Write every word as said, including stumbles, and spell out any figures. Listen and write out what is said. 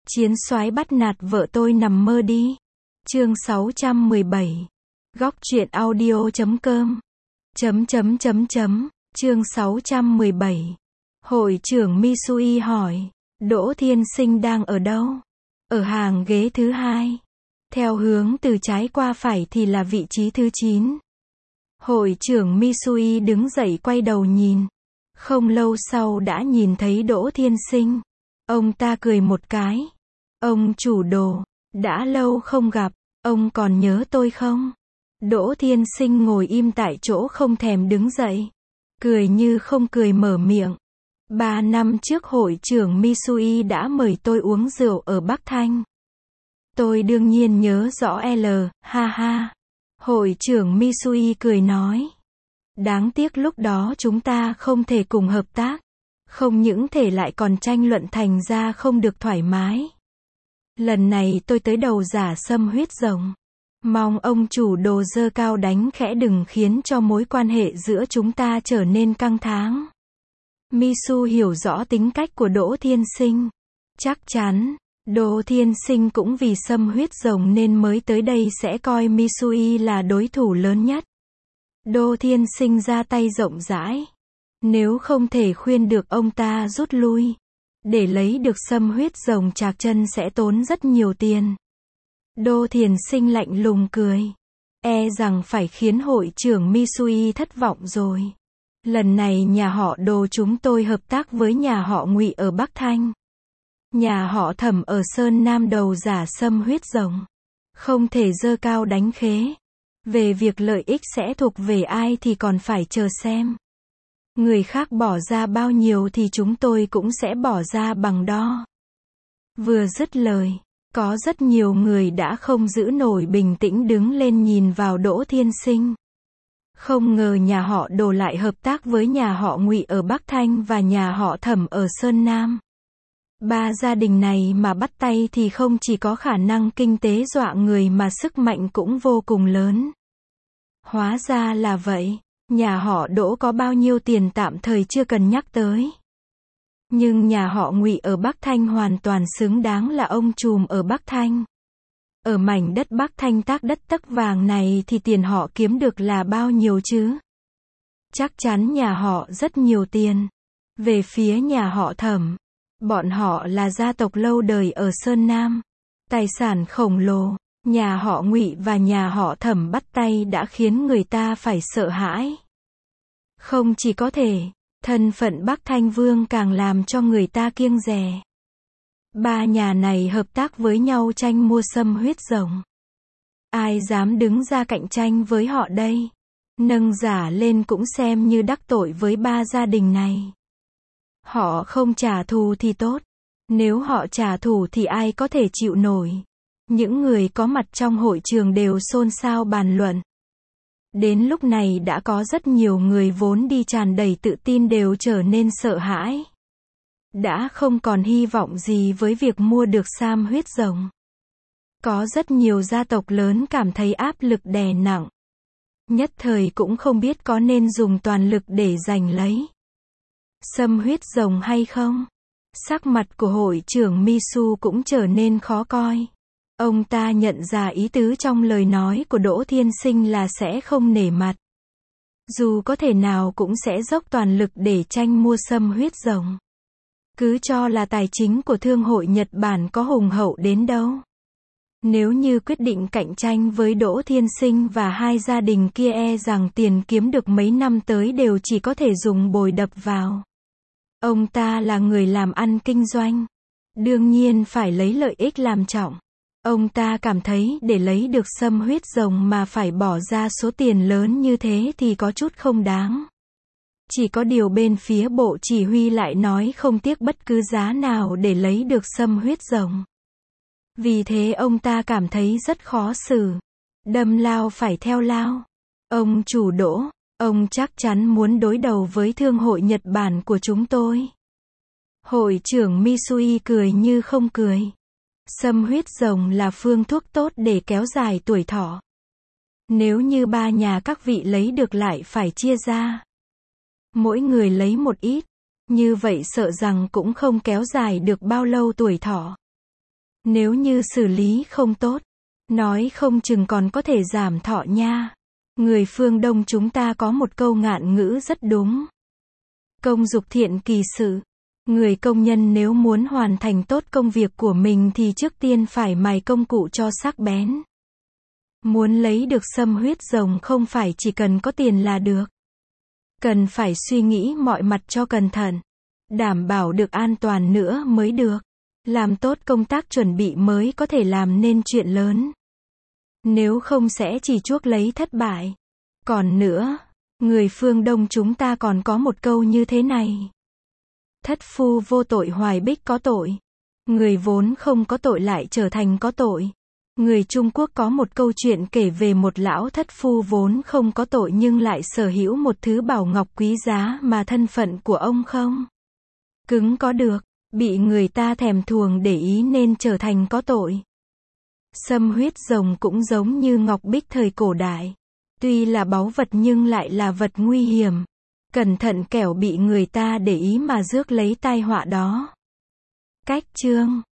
Chiến soái bắt nạt vợ tôi nằm mơ đi. Chương sáu trăm mười bảy. Góc truyện audio chấm com. Chấm chấm chấm chấm. Chương sáu trăm mười bảy. Hội trưởng Misui hỏi, Đỗ Thiên Sinh đang ở đâu? Ở hàng ghế thứ hai. Theo hướng từ trái qua phải thì là vị trí thứ chín. Hội trưởng Misui đứng dậy quay đầu nhìn. Không lâu sau đã nhìn thấy Đỗ Thiên Sinh. Ông ta cười một cái. Ông chủ Đồ, đã lâu không gặp, ông còn nhớ tôi không? Đỗ Thiên Sinh ngồi im tại chỗ không thèm đứng dậy. Cười như không cười mở miệng. Ba năm trước hội trưởng Misui đã mời tôi uống rượu ở Bắc Thanh. Tôi đương nhiên nhớ rõ L, ha ha. Hội trưởng Misui cười nói. Đáng tiếc lúc đó chúng ta không thể cùng hợp tác. Không những thể lại còn tranh luận thành ra không được thoải mái. Lần này tôi tới đầu giả sâm huyết rồng. Mong ông chủ Đồ giơ cao đánh khẽ đừng khiến cho mối quan hệ giữa chúng ta trở nên căng thẳng. Misu hiểu rõ tính cách của Đỗ Thiên Sinh. Chắc chắn, Đỗ Thiên Sinh cũng vì sâm huyết rồng nên mới tới đây sẽ coi Misui là đối thủ lớn nhất. Đỗ Thiên Sinh ra tay rộng rãi. Nếu không thể khuyên được ông ta rút lui, để lấy được sâm huyết rồng Trạc Chân sẽ tốn rất nhiều tiền. Đỗ Thiên Sinh lạnh lùng cười. E rằng phải khiến hội trưởng Misui thất vọng rồi. Lần này nhà họ Đồ chúng tôi hợp tác với nhà họ Ngụy ở Bắc Thanh. Nhà họ Thẩm ở Sơn Nam đầu giả sâm huyết rồng. Không thể giơ cao đánh khế. Về việc lợi ích sẽ thuộc về ai thì còn phải chờ xem. Người khác bỏ ra bao nhiêu thì chúng tôi cũng sẽ bỏ ra bằng đo. Vừa dứt lời, có rất nhiều người đã không giữ nổi bình tĩnh đứng lên nhìn vào Đỗ Thiên Sinh. Không ngờ nhà họ Đồ lại hợp tác với nhà họ Ngụy ở Bắc Thanh và nhà họ Thẩm ở Sơn Nam. Ba gia đình này mà bắt tay thì không chỉ có khả năng kinh tế dọa người mà sức mạnh cũng vô cùng lớn. Hóa ra là vậy. Nhà họ Đỗ có bao nhiêu tiền tạm thời chưa cần nhắc tới. Nhưng nhà họ Ngụy ở Bắc Thanh hoàn toàn xứng đáng là ông trùm ở Bắc Thanh. Ở mảnh đất Bắc Thanh tác đất tấc vàng này thì tiền họ kiếm được là bao nhiêu chứ? Chắc chắn nhà họ rất nhiều tiền. Về phía nhà họ Thẩm, bọn họ là gia tộc lâu đời ở Sơn Nam. Tài sản khổng lồ. Nhà họ Ngụy và nhà họ Thẩm bắt tay đã khiến người ta phải sợ hãi. Không chỉ có thể, thân phận Bắc Thanh Vương càng làm cho người ta kiêng dè. Ba nhà này hợp tác với nhau tranh mua sâm huyết rồng. Ai dám đứng ra cạnh tranh với họ đây? Nâng giả lên cũng xem như đắc tội với ba gia đình này. Họ không trả thù thì tốt. Nếu họ trả thù thì ai có thể chịu nổi? Những người có mặt trong hội trường đều xôn xao bàn luận. Đến lúc này đã có rất nhiều người vốn đi tràn đầy tự tin đều trở nên sợ hãi. Đã không còn hy vọng gì với việc mua được sâm huyết rồng. Có rất nhiều gia tộc lớn cảm thấy áp lực đè nặng. Nhất thời cũng không biết có nên dùng toàn lực để giành lấy sâm huyết rồng hay không. Sắc mặt của hội trưởng Misu cũng trở nên khó coi. Ông ta nhận ra ý tứ trong lời nói của Đỗ Thiên Sinh là sẽ không nể mặt. Dù có thể nào cũng sẽ dốc toàn lực để tranh mua sâm huyết rồng. Cứ cho là tài chính của thương hội Nhật Bản có hùng hậu đến đâu. Nếu như quyết định cạnh tranh với Đỗ Thiên Sinh và hai gia đình kia e rằng tiền kiếm được mấy năm tới đều chỉ có thể dùng bồi đập vào. Ông ta là người làm ăn kinh doanh. Đương nhiên phải lấy lợi ích làm trọng. Ông ta cảm thấy để lấy được sâm huyết rồng mà phải bỏ ra số tiền lớn như thế thì có chút không đáng. Chỉ có điều bên phía bộ chỉ huy lại nói không tiếc bất cứ giá nào để lấy được sâm huyết rồng. Vì thế ông ta cảm thấy rất khó xử. Đâm lao phải theo lao. Ông chủ Đỗ, ông chắc chắn muốn đối đầu với thương hội Nhật Bản của chúng tôi. Hội trưởng Misui cười như không cười. Sâm huyết rồng là phương thuốc tốt để kéo dài tuổi thọ. Nếu như ba nhà các vị lấy được lại phải chia ra. Mỗi người lấy một ít. Như vậy sợ rằng cũng không kéo dài được bao lâu tuổi thọ. Nếu như xử lý không tốt, nói không chừng còn có thể giảm thọ nha. Người phương Đông chúng ta có một câu ngạn ngữ rất đúng. Công dục thiện kỳ sự. Người công nhân nếu muốn hoàn thành tốt công việc của mình thì trước tiên phải mài công cụ cho sắc bén. Muốn lấy được sâm huyết rồng không phải chỉ cần có tiền là được. Cần phải suy nghĩ mọi mặt cho cẩn thận. Đảm bảo được an toàn nữa mới được. Làm tốt công tác chuẩn bị mới có thể làm nên chuyện lớn. Nếu không sẽ chỉ chuốc lấy thất bại. Còn nữa, người phương Đông chúng ta còn có một câu như thế này. Thất phu vô tội hoài bích có tội. Người vốn không có tội lại trở thành có tội. Người Trung Quốc có một câu chuyện kể về một lão thất phu vốn không có tội nhưng lại sở hữu một thứ bảo ngọc quý giá mà thân phận của ông không cứng có được, bị người ta thèm thuồng để ý nên trở thành có tội. Sâm huyết rồng cũng giống như ngọc bích thời cổ đại. Tuy là báu vật nhưng lại là vật nguy hiểm. Cẩn thận kẻo bị người ta để ý mà rước lấy tai họa đó. Cách chương